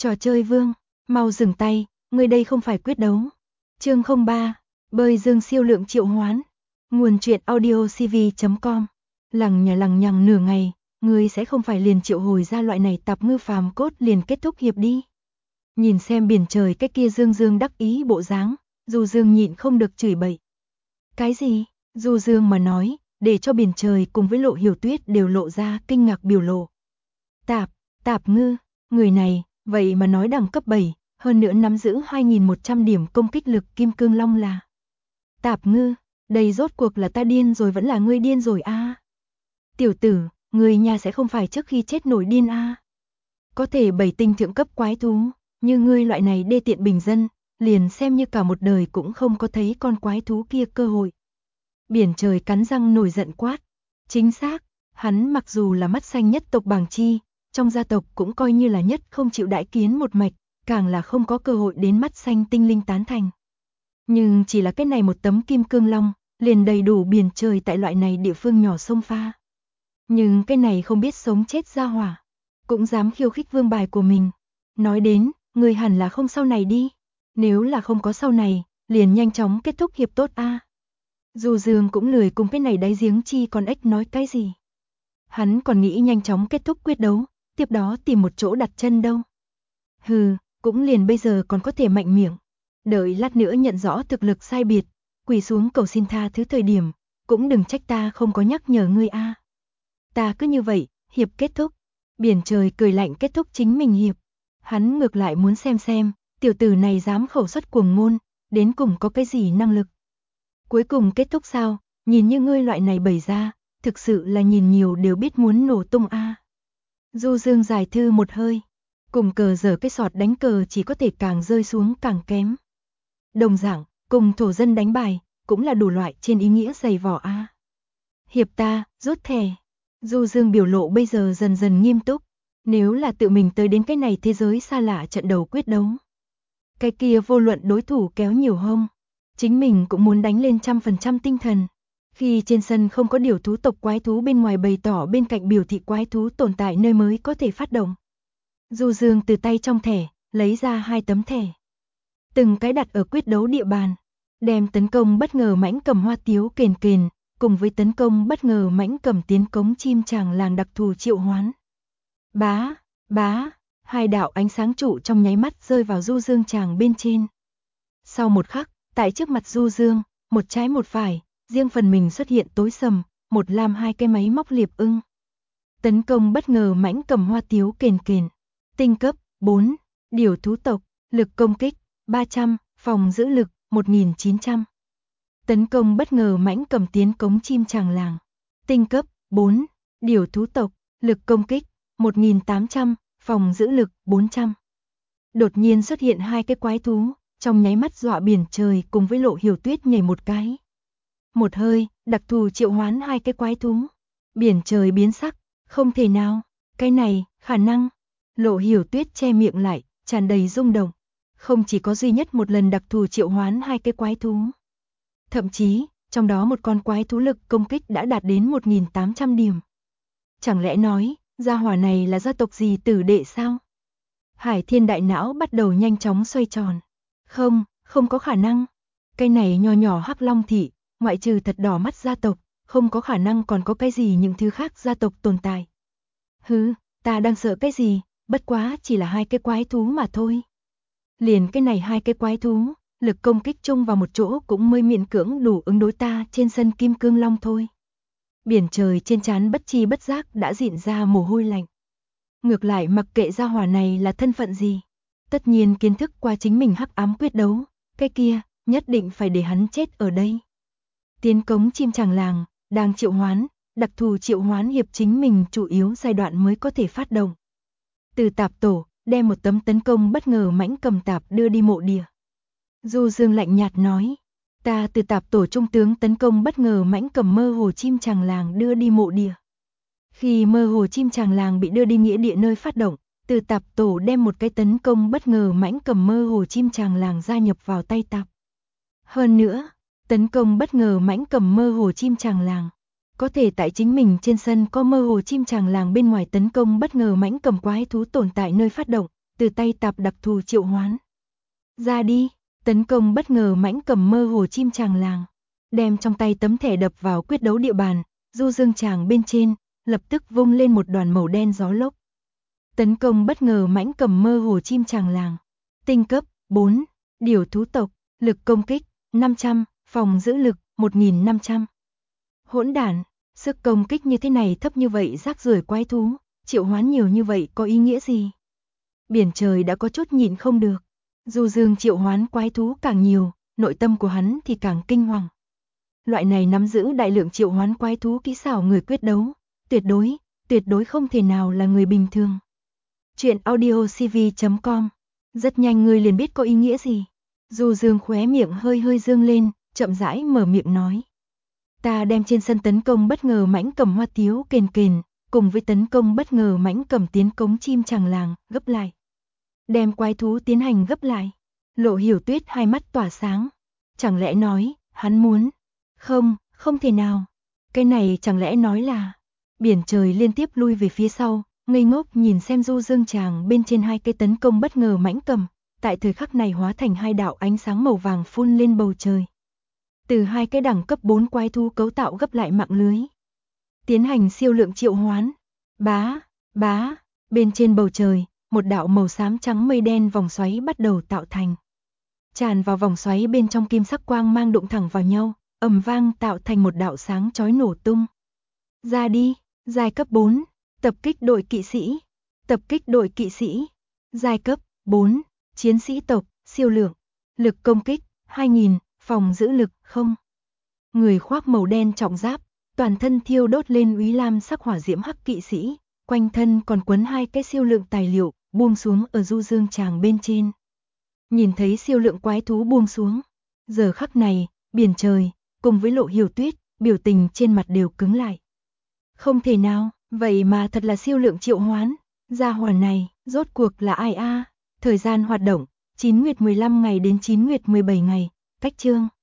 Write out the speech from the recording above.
Trò chơi vương, mau dừng tay, người đây không phải quyết đấu. Chương 03, bơi dương siêu lượng triệu hoán. Nguồn truyện audio cv.com. Lằng nhằng nửa ngày, ngươi sẽ không phải liền triệu hồi ra loại này tạp ngư phàm cốt liền kết thúc hiệp đi. Nhìn xem biển trời cái kia dương đắc ý bộ dáng, Du Dương nhịn không được chửi bậy. Cái gì? Du Dương mà nói, để cho biển trời cùng với Lộ Hiểu Tuyết đều lộ ra kinh ngạc biểu lộ. Tạp ngư, người này, vậy mà nói đẳng cấp 7, hơn nữa nắm giữ 2100 điểm công kích lực kim cương long là. Tạp ngư, đây rốt cuộc là ta điên rồi vẫn là ngươi điên rồi a? Tiểu tử, người nhà sẽ không phải trước khi chết nổi điên a? Có thể 7 tinh thượng cấp quái thú, như ngươi loại này đê tiện bình dân, liền xem như cả một đời cũng không có thấy con quái thú kia cơ hội. Biển trời cắn răng nổi giận quát. Chính xác, hắn mặc dù là mắt xanh nhất tộc Bàng Chi, trong gia tộc cũng coi như là nhất không chịu đại kiến một mạch, càng là không có cơ hội đến mắt xanh tinh linh tán thành. Nhưng chỉ là cái này một tấm kim cương long, liền đầy đủ biển trời tại loại này địa phương nhỏ sông pha. Nhưng cái này không biết sống chết ra hỏa, cũng dám khiêu khích vương bài của mình. Nói đến, người hẳn là không sau này đi. Nếu là không có sau này, liền nhanh chóng kết thúc hiệp tốt a. Du Dương cũng lười cùng cái này đáy giếng chi con ếch nói cái gì. Hắn còn nghĩ nhanh chóng kết thúc quyết đấu, tiếp đó tìm một chỗ đặt chân đâu. Hừ, cũng liền bây giờ còn có thể mạnh miệng. Đợi lát nữa nhận rõ thực lực sai biệt, quỳ xuống cầu xin tha thứ thời điểm, cũng đừng trách ta không có nhắc nhở ngươi a. Ta cứ như vậy, hiệp kết thúc. Biển trời cười lạnh kết thúc chính mình hiệp. Hắn ngược lại muốn xem, tiểu tử này dám khẩu xuất cuồng ngôn, đến cùng có cái gì năng lực. Cuối cùng kết thúc sao, nhìn như ngươi loại này bày ra, thực sự là nhìn nhiều đều biết muốn nổ tung a. Du Dương giải thư một hơi, cùng cờ giờ cái sọt đánh cờ chỉ có thể càng rơi xuống càng kém. Đồng dạng, cùng thổ dân đánh bài, cũng là đủ loại trên ý nghĩa dày vỏ a. Hiệp ta, rút thẻ. Du Dương biểu lộ bây giờ dần nghiêm túc, nếu là tự mình tới đến cái này thế giới xa lạ trận đầu quyết đấu. Cái kia vô luận đối thủ kéo nhiều hông, chính mình cũng muốn đánh lên 100% tinh thần. Khi trên sân không có điều thú tộc quái thú bên ngoài bày tỏ bên cạnh biểu thị quái thú tồn tại nơi mới có thể phát động. Du Dương từ tay trong thẻ, lấy ra 2 tấm thẻ. Từng cái đặt ở quyết đấu địa bàn, đem tấn công bất ngờ mãnh cầm hoa tiếu kền, cùng với tấn công bất ngờ mãnh cầm tiến cống chim tràng làng đặc thù triệu hoán. Bá, 2 đạo ánh sáng trụ trong nháy mắt rơi vào Du Dương tràng bên trên. Sau một khắc, tại trước mặt Du Dương, một trái một phải, riêng phần mình xuất hiện tối sầm, một lam 2 cái máy móc liệp ưng. Tấn công bất ngờ mãnh cầm hoa tiếu kền, tinh cấp 4, điều thú tộc, lực công kích 300, phòng giữ lực 1900. Tấn công bất ngờ mãnh cầm tiến cống chim tràng làng, tinh cấp 4, điều thú tộc, lực công kích 1800, phòng giữ lực 400. Đột nhiên xuất hiện 2 cái quái thú, trong nháy mắt dọa biển trời cùng với Lộ Hiểu Tuyết nhảy một cái. Một hơi, đặc thù triệu hoán 2 cái quái thú. Biển trời biến sắc, không thể nào, cái này, khả năng. Lộ Hiểu Tuyết che miệng lại, tràn đầy rung động. Không chỉ có duy nhất một lần đặc thù triệu hoán 2 cái quái thú. Thậm chí, trong đó một con quái thú lực công kích đã đạt đến 1800 điểm. Chẳng lẽ nói, gia hỏa này là gia tộc gì tử đệ sao? Hải Thiên đại não bắt đầu nhanh chóng xoay tròn. Không có khả năng. Cái này nhỏ Hắc Long thị, ngoại trừ thật đỏ mắt gia tộc, không có khả năng còn có cái gì những thứ khác gia tộc tồn tại. Hứ, ta đang sợ cái gì, bất quá chỉ là 2 cái quái thú mà thôi. Liền cái này 2 cái quái thú, lực công kích chung vào một chỗ cũng mới miễn cưỡng đủ ứng đối ta trên sân kim cương long thôi. Biển trời trên trán bất chi bất giác đã dịn ra mồ hôi lạnh. Ngược lại mặc kệ gia hỏa này là thân phận gì, tất nhiên kiến thức qua chính mình hắc ám quyết đấu, cái kia, nhất định phải để hắn chết ở đây. Tiến cống chim tràng làng, đang triệu hoán, đặc thù triệu hoán hiệp chính mình chủ yếu giai đoạn mới có thể phát động. Từ tạp tổ, đem một tấm tấn công bất ngờ mãnh cầm tạp đưa đi mộ địa. Du Dương lạnh nhạt nói, ta từ tạp tổ trung tướng tấn công bất ngờ mãnh cầm mơ hồ chim tràng làng đưa đi mộ địa. Khi mơ hồ chim tràng làng bị đưa đi nghĩa địa nơi phát động, từ tạp tổ đem một cái tấn công bất ngờ mãnh cầm mơ hồ chim tràng làng gia nhập vào tay tạp. Hơn nữa, tấn công bất ngờ mãnh cầm mơ hồ chim tràng làng, có thể tại chính mình trên sân có mơ hồ chim tràng làng bên ngoài tấn công bất ngờ mãnh cầm quái thú tồn tại nơi phát động, từ tay tạp đặc thù triệu hoán. Ra đi, tấn công bất ngờ mãnh cầm mơ hồ chim chàng làng, đem trong tay tấm thẻ đập vào quyết đấu địa bàn, du dương tràng bên trên, lập tức vung lên một đoàn màu đen gió lốc. Tấn công bất ngờ mãnh cầm mơ hồ chim chàng làng, tinh cấp 4, điểu thú tộc, lực công kích 500, phòng giữ lực 1500. Hỗn đản, sức công kích như thế này thấp như vậy rác rưởi quái thú, triệu hoán nhiều như vậy có ý nghĩa gì? Biển trời đã có chút nhịn không được. Du Dương triệu hoán quái thú càng nhiều, nội tâm của hắn thì càng kinh hoàng. Loại này nắm giữ đại lượng triệu hoán quái thú kỹ xảo người quyết đấu, tuyệt đối không thể nào là người bình thường. Chuyện audiocv.com. Rất nhanh ngươi liền biết có ý nghĩa gì. Du Dương khóe miệng hơi dương lên, chậm rãi mở miệng nói. Ta đem trên sân tấn công bất ngờ mãnh cầm hoa tiếu kền kền, cùng với tấn công bất ngờ mãnh cầm tiến cống chim chàng làng, gấp lại. Đem quái thú tiến hành gấp lại. Lộ Hiểu Tuyết hai mắt tỏa sáng. Chẳng lẽ nói, hắn muốn? Không thể nào. Cái này chẳng lẽ nói là... Biển trời liên tiếp lui về phía sau, ngây ngốc nhìn xem du dương tràng bên trên hai cây tấn công bất ngờ mãnh cầm, tại thời khắc này hóa thành hai đạo ánh sáng màu vàng phun lên bầu trời. Từ hai cái đẳng cấp 4 quái thú cấu tạo gấp lại mạng lưới. Tiến hành siêu lượng triệu hoán. Bá, bên trên bầu trời, một đạo màu xám trắng mây đen vòng xoáy bắt đầu tạo thành. Tràn vào vòng xoáy bên trong kim sắc quang mang đụng thẳng vào nhau, ầm vang tạo thành một đạo sáng chói nổ tung. Ra đi, giai cấp 4, tập kích đội kỵ sĩ, giai cấp 4, chiến sĩ tộc, siêu lượng, lực công kích 2000, phòng giữ lực 0. Người khoác màu đen trọng giáp, toàn thân thiêu đốt lên úy lam sắc hỏa diễm hắc kỵ sĩ, quanh thân còn quấn hai cái siêu lượng tài liệu, buông xuống ở du dương tràng bên trên. Nhìn thấy siêu lượng quái thú buông xuống, giờ khắc này, biển trời, cùng với Lộ Hiểu Tuyết, biểu tình trên mặt đều cứng lại. Không thể nào, vậy mà thật là siêu lượng triệu hoán, gia hỏa này, rốt cuộc là ai a? Thời gian hoạt động, 9 nguyệt 15 ngày đến 9 nguyệt 17 ngày, cách chương.